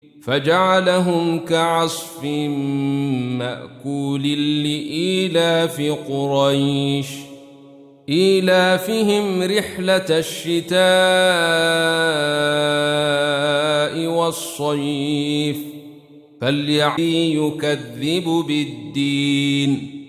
فجعلهم كعصف مأكول لإيلاف قريش إيلافهم رحلة الشتاء والصيف فليعلم يكذب بالدين